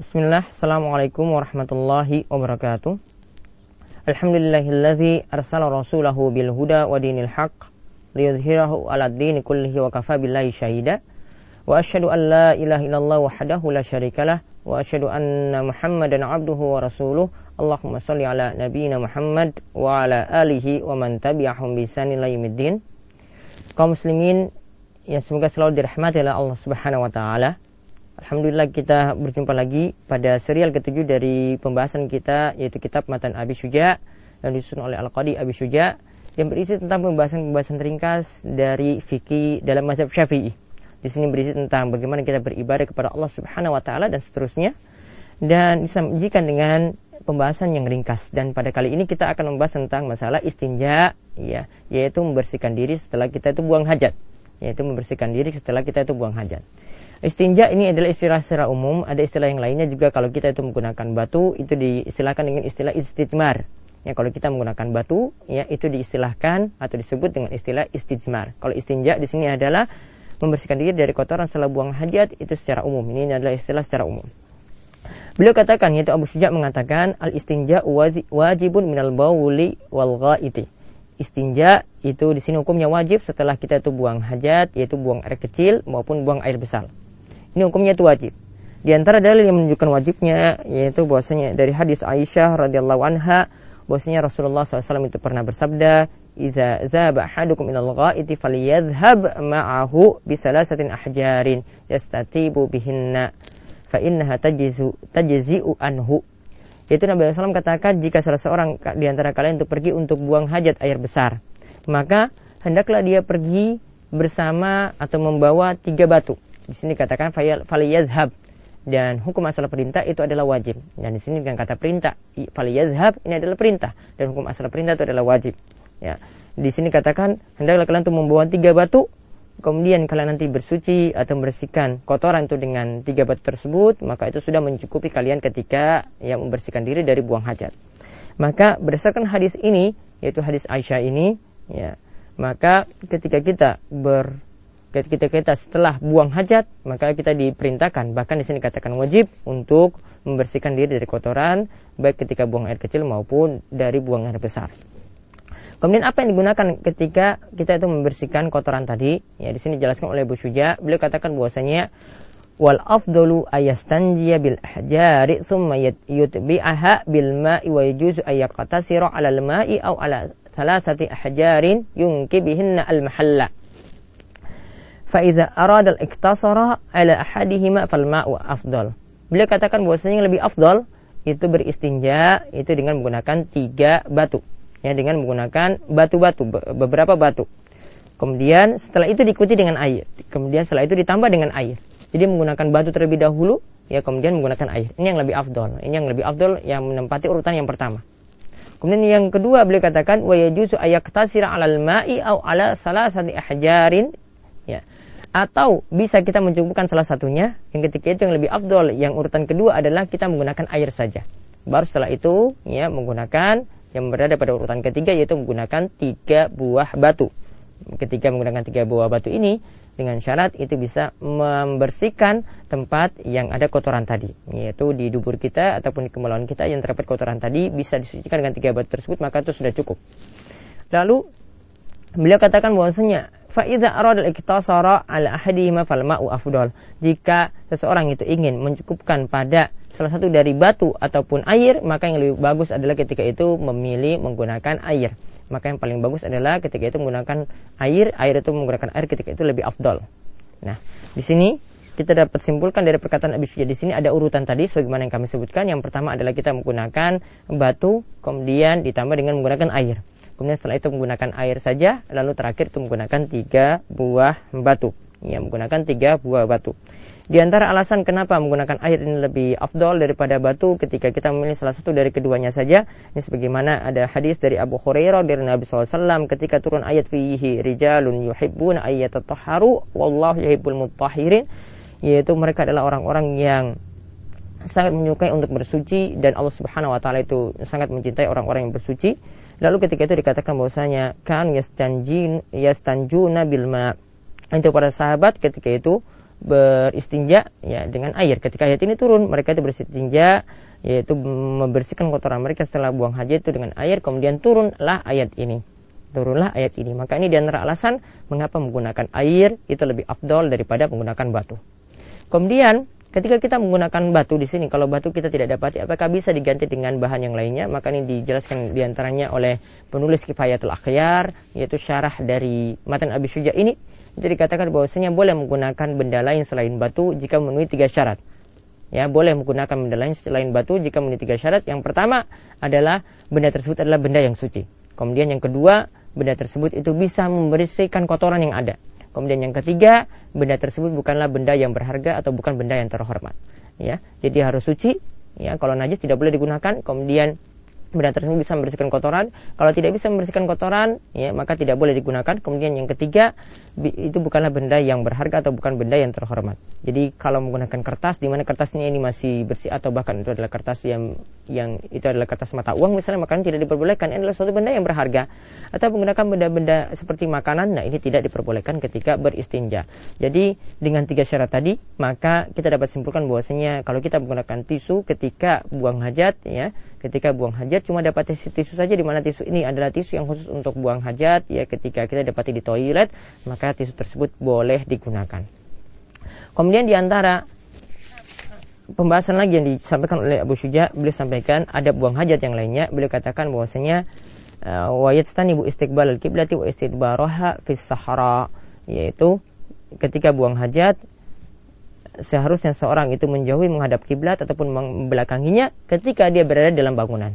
Bismillah, Assalamualaikum warahmatullahi wabarakatuh. Alhamdulillahilladzi arsala rasulahu bil huda wa dinil haqq liyudhhirahu 'alad dini kullihi wa kafa billahi syahida. Wa asyhadu an la ilaha illallah wahdahu la syarikalah wa asyhadu anna Muhammadan 'abduhu wa rasuluh. Allahumma shalli ala nabiyyina Muhammad wa ala alihi wa man tabi'ahum bi ihsan ila yaumiddin. Kaum muslimin yang semoga selalu dirahmati oleh Allah Subhanahu wa taala. Alhamdulillah kita berjumpa lagi pada serial ke-7 dari pembahasan kita, yaitu kitab Matan Abi Syuja yang disusun oleh Al-Qadi Abi Syuja, yang berisi tentang pembahasan ringkas dari fikih dalam mazhab Syafi'i. Di sini berisi tentang bagaimana kita beribadah kepada Allah Subhanahu wa taala dan seterusnya, dan disajikan dengan pembahasan yang ringkas. Dan pada kali ini kita akan membahas tentang masalah istinja, ya, yaitu membersihkan diri setelah kita itu buang hajat. Istinja ini adalah istilah secara umum. Ada istilah yang lainnya juga. Kalau kita itu menggunakan batu, itu diistilahkan dengan istilah istijmar. Ya, kalau kita menggunakan batu, ya, itu diistilahkan atau disebut dengan istilah istijmar. Kalau istinja di sini adalah membersihkan diri dari kotoran setelah buang hajat, itu secara umum. Ini adalah istilah secara umum. Beliau katakan, yaitu Abu Syuja mengatakan, al-istinja wajibun minal bauli wal ghaiti. Istinja itu di sini hukumnya wajib setelah kita itu buang hajat, yaitu buang air kecil maupun buang air besar. Ini hukumnya itu wajib. Di antara dalil yang menunjukkan wajibnya, yaitu bahwasanya dari hadis Aisyah radhiyallahu anha, bahwasanya Rasulullah SAW itu pernah bersabda, "Idza zaba ahadukum ilal ghaiti falyadhhab ma'ahu bi salasatin ahjarin yastatibu bihinna fa innaha tajzi'u anhu." Yaitu Nabi SAW katakan, jika salah seorang di antara kalian itu pergi untuk buang hajat air besar, maka hendaklah dia pergi bersama atau membawa 3 batu. Di sini katakan faliyazhab, dan hukum asal perintah itu adalah wajib. Dan di sini dengan kata perintah, faliyazhab ini adalah perintah, dan hukum asal perintah itu adalah wajib. Ya, di sini katakan hendaklah kalian itu membawa 3 batu, kemudian kalian nanti bersuci atau membersihkan kotoran itu dengan 3 batu tersebut, maka itu sudah mencukupi kalian ketika yang membersihkan diri dari buang hajat. Maka berdasarkan hadis ini, yaitu hadis Aisyah ini, ya, maka ketika kita setelah buang hajat, maka kita diperintahkan, bahkan di sini katakan wajib untuk membersihkan diri dari kotoran, baik ketika buang air kecil maupun dari buang air besar. Kemudian apa yang digunakan ketika kita itu membersihkan kotoran tadi? Ya, di sini dijelaskan oleh Abu Syuja. Beliau katakan bahwasanya wal afdalu ayastanjiya bil ahjari thumma yutbi'aha bil ma'i wa yajuzu ayyaqtasira 'ala al ma'i aw 'ala thalathati ahjarin yunki bihinna al mahalla. Faiza arada al-iktasara ala ahadihima fal ma'u afdal. Beliau katakan bahwasanya yang lebih afdal itu beristinja itu dengan menggunakan 3 batu. Ya, dengan menggunakan batu-batu, beberapa batu. Kemudian setelah itu diikuti dengan air. Kemudian setelah itu ditambah dengan air. Jadi menggunakan batu terlebih dahulu, ya, kemudian menggunakan air. Ini yang lebih afdal. Ini yang lebih afdal, yang menempati urutan yang pertama. Kemudian yang kedua beliau katakan wa yajuzu ayaktasira 'alal ma'i aw 'ala salasati ahjarin. Ya. Atau bisa kita mencukupkan salah satunya, yang ketika itu yang lebih afdol, yang urutan kedua adalah kita menggunakan air saja. Baru setelah itu, ya, menggunakan yang berada pada urutan ketiga, yaitu menggunakan 3 buah batu. Ketika menggunakan 3 buah batu ini, dengan syarat itu bisa membersihkan tempat yang ada kotoran tadi, yaitu di dubur kita ataupun di kemaluan kita yang terdapat kotoran tadi, bisa disucikan dengan 3 batu tersebut, maka itu sudah cukup. Lalu beliau katakan bahwasanya faiza arada al-iktasara ala ahadihima fal ma'u afdal. Jika seseorang itu ingin mencukupkan pada salah satu dari batu ataupun air, maka yang lebih bagus adalah ketika itu memilih menggunakan air. Maka yang paling bagus adalah ketika itu menggunakan air itu menggunakan air ketika itu lebih afdal. Nah, di sini kita dapat simpulkan dari perkataan Abi Syuja, di sini ada urutan tadi sebagaimana yang kami sebutkan. Yang pertama adalah kita menggunakan batu, kemudian ditambah dengan menggunakan air. Kemudian setelah itu menggunakan air saja, lalu terakhir itu menggunakan 3 buah batu. Ya, menggunakan 3 buah batu. Di antara alasan kenapa menggunakan air ini lebih afdal daripada batu ketika kita memilih salah satu dari keduanya saja, ini sebagaimana ada hadis dari Abu Hurairah dari Nabi SAW ketika turun ayat fihi rijalun yuhibbuna ayyatatahharu wallahu yuhibbul mutahhirin, yaitu mereka adalah orang-orang yang sangat menyukai untuk bersuci dan Allah Subhanahu wa taala itu sangat mencintai orang-orang yang bersuci. Lalu ketika itu dikatakan bahwasanya kan yastanjuna bil ma. Itu para sahabat ketika itu beristinja ya dengan air. Ketika ayat ini turun, mereka itu beristinja, yaitu membersihkan kotoran mereka setelah buang hajat itu dengan air. Kemudian turunlah ayat ini. Maka ini di antara alasan mengapa menggunakan air itu lebih afdol daripada menggunakan batu. Kemudian ketika kita menggunakan batu di sini, kalau batu kita tidak dapati, apakah bisa diganti dengan bahan yang lainnya? Maka ini dijelaskan diantaranya oleh penulis Kifayatul Akhyar, yaitu syarah dari matan Abi Syuja ini. Itu dikatakan bahwasanya boleh menggunakan benda lain selain batu jika memenuhi 3 syarat. Ya, boleh menggunakan benda lain selain batu jika memenuhi 3 syarat. Yang pertama adalah benda tersebut adalah benda yang suci. Kemudian yang kedua, benda tersebut itu bisa membersihkan kotoran yang ada. Kemudian yang ketiga, benda tersebut bukanlah benda yang berharga atau bukan benda yang terhormat. Ya, jadi harus suci. Ya, kalau najis tidak boleh digunakan. Kemudian benda tersebut bisa membersihkan kotoran. Kalau tidak bisa membersihkan kotoran, ya maka tidak boleh digunakan. Kemudian yang ketiga, itu bukanlah benda yang berharga atau bukan benda yang terhormat. Jadi kalau menggunakan kertas, di mana kertasnya ini masih bersih atau bahkan itu adalah kertas yang itu adalah kertas mata uang misalnya, maka tidak diperbolehkan. Ini adalah suatu benda yang berharga. Atau menggunakan benda-benda seperti makanan, nah ini tidak diperbolehkan ketika beristinja. Jadi dengan 3 syarat tadi, maka kita dapat simpulkan bahwasanya kalau kita menggunakan tisu ketika buang hajat, ya, ketika buang hajat cuma dapat tisu saja, di mana tisu ini adalah tisu yang khusus untuk buang hajat, ya, ketika kita dapati di toilet, maka tisu tersebut boleh digunakan. Kemudian di antara pembahasan lagi yang disampaikan oleh Abu Syuja, beliau sampaikan ada buang hajat yang lainnya. Beliau katakan bahwasanya wa yastanibu istiqbalal qiblati wa istidbaraha fis sahara, yaitu ketika buang hajat seharusnya seorang itu menjauhi menghadap kiblat ataupun membelakanginya ketika dia berada dalam bangunan.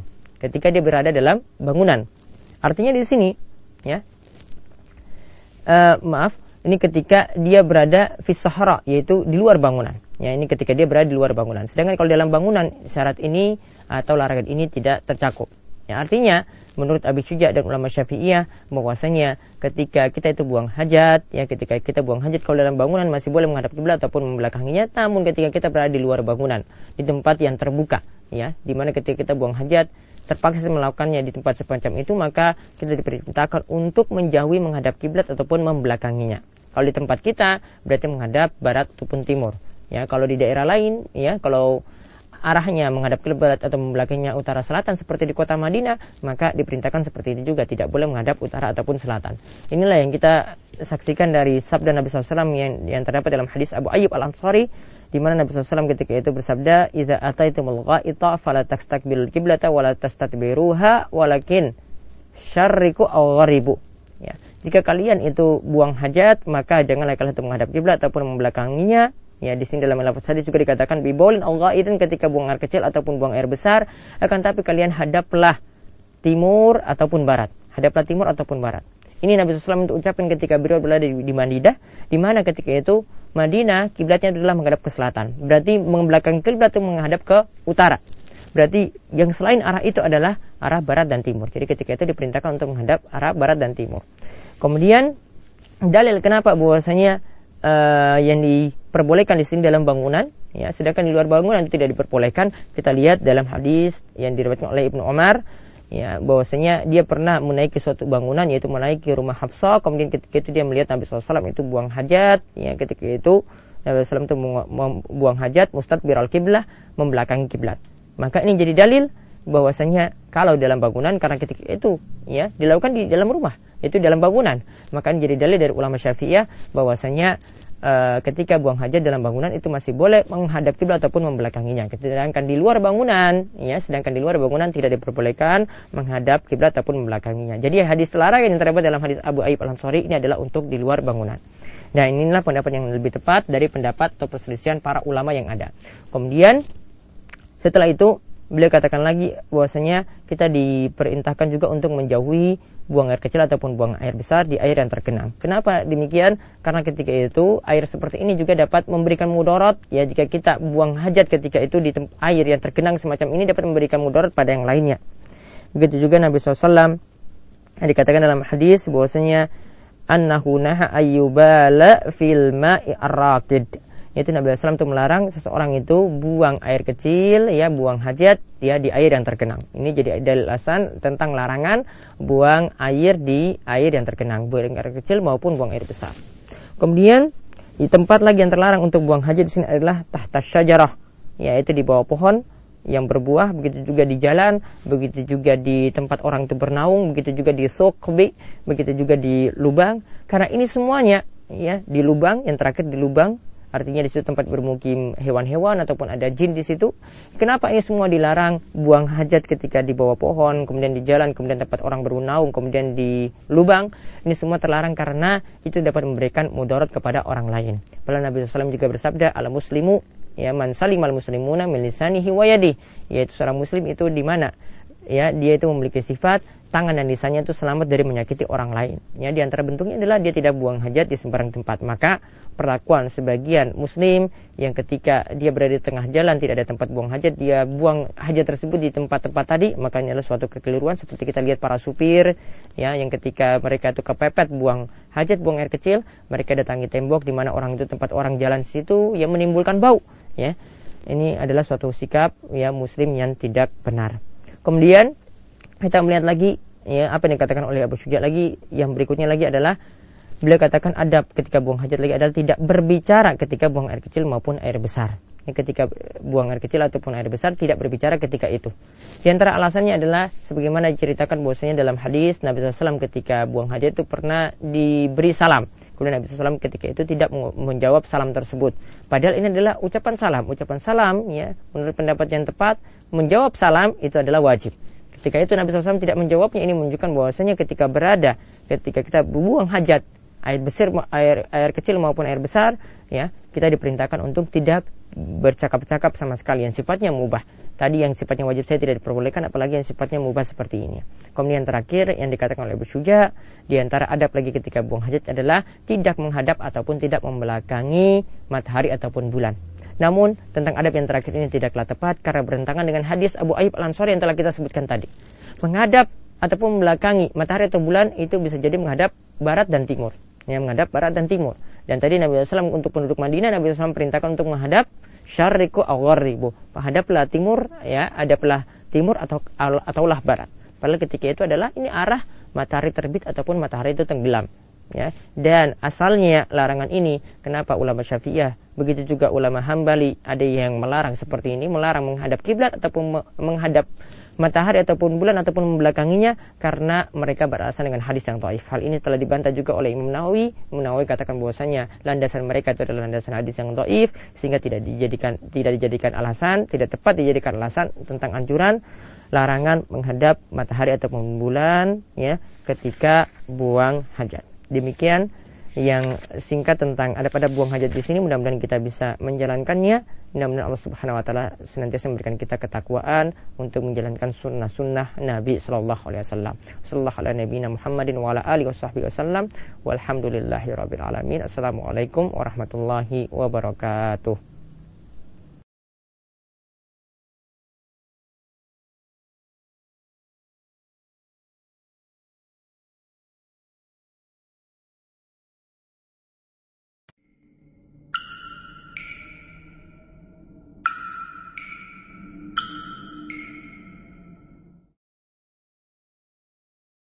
Artinya di sini, ya, ini ketika dia berada fis sahara, yaitu di luar bangunan. Ya, ini ketika dia berada di luar bangunan. Sedangkan kalau dalam bangunan, syarat ini atau larangan ini tidak tercakup. Ya, artinya menurut Abi Syuja dan ulama Syafi'iyah bahwasanya ketika kita itu buang hajat, ya, ketika kita buang hajat kalau dalam bangunan masih boleh menghadap kiblat ataupun membelakanginya. Namun ketika kita berada di luar bangunan, di tempat yang terbuka, ya, di mana ketika kita buang hajat terpaksa melakukannya di tempat semacam itu, maka kita diperintahkan untuk menjauhi menghadap kiblat ataupun membelakanginya. Kalau di tempat kita berarti menghadap barat ataupun timur. Ya, kalau di daerah lain, ya, kalau arahnya menghadap kiblat atau membelakanginya utara selatan seperti di kota Madinah, maka diperintahkan seperti itu juga, tidak boleh menghadap utara ataupun selatan. Inilah yang kita saksikan dari sabda Nabi SAW yang terdapat dalam hadis Abu Ayyub Al-Ansari, di mana Nabi SAW ketika itu bersabda, "Idza ataitumul gha'ita fala tastaqbilul qiblata wa la tastadbiruha walakin syarriku aw gharibu." Ya, jika kalian itu buang hajat, maka janganlah kalian itu menghadap kiblat ataupun membelakanginya. Ya, di sini dalam lafaz hadis juga dikatakan bibaulin aw gha'itin, ketika buang air kecil ataupun buang air besar, akan tapi kalian hadaplah timur ataupun barat. Ini Nabi SAW itu ucapkan ketika beliau berada di Madinah, di mana ketika itu Madinah kiblatnya adalah menghadap ke selatan. Berarti membelakangi kiblat itu menghadap ke utara. Berarti yang selain arah itu adalah arah barat dan timur. Jadi ketika itu diperintahkan untuk menghadap arah barat dan timur. Kemudian dalil kenapa bahwasanya yang diperbolehkan di sini dalam bangunan, ya, sedangkan di luar bangunan itu tidak diperbolehkan. Kita lihat dalam hadis yang diriwayatkan oleh Ibnu Umar, ya, bahwasanya dia pernah menaiki suatu bangunan, yaitu menaiki rumah Hafsah. Kemudian ketika itu dia melihat Nabi SAW itu buang hajat, ya, ketika itu Nabi SAW itu buang hajat mustadbiral kiblah, membelakangi kiblat. Maka ini jadi dalil bahwasanya kalau dalam bangunan, karena ketika itu, ya, dilakukan di dalam rumah, itu dalam bangunan, maka ini jadi dalil dari ulama Syafi'iyah bahwasanya ketika buang hajat dalam bangunan itu masih boleh menghadap kiblat ataupun membelakanginya. Sedangkan di luar bangunan, ya, tidak diperbolehkan menghadap kiblat ataupun membelakanginya. Jadi hadis larangan yang terdapat dalam hadis Abu Ayyub Al-Ansari ini adalah untuk di luar bangunan. Nah, inilah pendapat yang lebih tepat dari pendapat atau perselisihan para ulama yang ada. Kemudian setelah itu beliau katakan lagi bahwasanya kita diperintahkan juga untuk menjauhi buang air kecil ataupun buang air besar di air yang tergenang. Kenapa demikian? Karena ketika itu air seperti ini juga dapat memberikan mudarat, ya, jika kita buang hajat ketika itu di air yang tergenang semacam ini dapat memberikan mudarat pada yang lainnya. Begitu juga Nabi SAW dikatakan dalam hadis bahwasanya annahu naha ayyubala fil ma'i ar-raqid. Yaitu Nabi SAW itu melarang seseorang itu buang air kecil, ya, buang hajat, ya, di air yang tergenang. Ini jadi dalil alasan tentang larangan buang air di air yang tergenang, buang air kecil maupun buang air besar. Kemudian Di tempat lagi yang terlarang untuk buang hajat di sini adalah tahta syajarah, yaitu di bawah pohon yang berbuah, begitu juga di jalan, begitu juga di tempat orang itu bernaung, begitu juga di suqbi, begitu juga di lubang. Karena ini semuanya ya di lubang, yang terakhir di lubang, artinya di situ tempat bermukim hewan-hewan ataupun ada jin di situ. Kenapa ini semua dilarang? Buang hajat ketika di bawah pohon, kemudian di jalan, kemudian tempat orang bernaung, kemudian di lubang. Ini semua terlarang karena itu dapat memberikan mudarat kepada orang lain. Padahal Nabi SAW juga bersabda, al-muslimu ya man salimal muslimuna min lisanihi wa yadihi, yaitu seorang muslim itu di mana ya dia itu memiliki sifat tangan dan lisannya itu selamat dari menyakiti orang lain. Ya, di antara bentuknya adalah dia tidak buang hajat di sembarang tempat. Maka perlakuan sebagian muslim yang ketika dia berada di tengah jalan tidak ada tempat buang hajat, dia buang hajat tersebut di tempat-tempat tadi, maka ini adalah suatu kekeliruan. Seperti kita lihat para supir ya, yang ketika mereka itu kepepet buang hajat, buang air kecil, mereka datangi tembok di mana orang itu tempat orang jalan di situ yang menimbulkan bau ya. Ini adalah suatu sikap ya muslim yang tidak benar. Kemudian kita melihat lagi ya apa yang dikatakan oleh Abu Syuja lagi, yang berikutnya lagi adalah beliau katakan adab ketika buang hajat lagi adalah tidak berbicara ketika buang air kecil maupun air besar. Ya, ketika buang air kecil ataupun air besar tidak berbicara ketika itu. Di antara alasannya adalah sebagaimana diceritakan bahwasanya dalam hadis Nabi SAW ketika buang hajat itu pernah diberi salam. Kemudian Nabi SAW ketika itu tidak menjawab salam tersebut. Padahal ini adalah ucapan salam. Ucapan salam ya menurut pendapat yang tepat menjawab salam itu adalah wajib. Ketika itu Nabi SAW tidak menjawabnya, ini menunjukkan bahwasanya ketika kita buang hajat air kecil maupun air besar ya, kita diperintahkan untuk tidak bercakap-cakap sama sekali yang sifatnya mubah. Tadi yang sifatnya wajib saya tidak diperbolehkan, apalagi yang sifatnya mubah seperti ini. Kemudian terakhir yang dikatakan oleh Abu Syuja, di antara adab lagi ketika buang hajat adalah tidak menghadap ataupun tidak membelakangi matahari ataupun bulan. Namun tentang adab yang terakhir ini tidaklah tepat karena bertentangan dengan hadis Abu Ayyub Al-Ansari yang telah kita sebutkan tadi. Menghadap ataupun membelakangi matahari atau bulan itu bisa jadi menghadap barat dan timur. Ya, menghadap barat dan timur. Dan tadi Nabi SAW untuk penduduk Madinah, Nabi SAW perintahkan untuk menghadap syarriqu aw gharribu. Menghadaplah timur, ya, hadaplah timur ataulah barat. Padahal ketika itu adalah ini arah matahari terbit ataupun matahari itu tenggelam. Ya, dan asalnya larangan ini kenapa ulama Syafi'iyah begitu juga ulama Hambali ada yang melarang seperti ini, melarang menghadap kiblat ataupun menghadap matahari ataupun bulan ataupun membelakanginya karena mereka beralasan dengan hadis yang dhaif. Hal ini telah dibantah juga oleh Imam Nawawi. Imam Nawawi katakan bahwasanya landasan mereka itu adalah landasan hadis yang dhaif sehingga tidak dijadikan alasan, tidak tepat dijadikan alasan tentang anjuran larangan menghadap matahari ataupun bulan ya ketika buang hajat. Demikian yang singkat tentang adab-adab buang hajat di sini. Mudah-mudahan kita bisa menjalankannya. Mudah-mudahan Allah Subhanahu wa taala senantiasa memberikan kita ketakwaan untuk menjalankan sunnah-sunnah Nabi sallallahu alaihi wasallam. Sallallahu ala nabiyina Muhammadin wa ala alihi washabbihi wasallam. Walhamdulillahirabbil alamin. Assalamualaikum warahmatullahi wabarakatuh.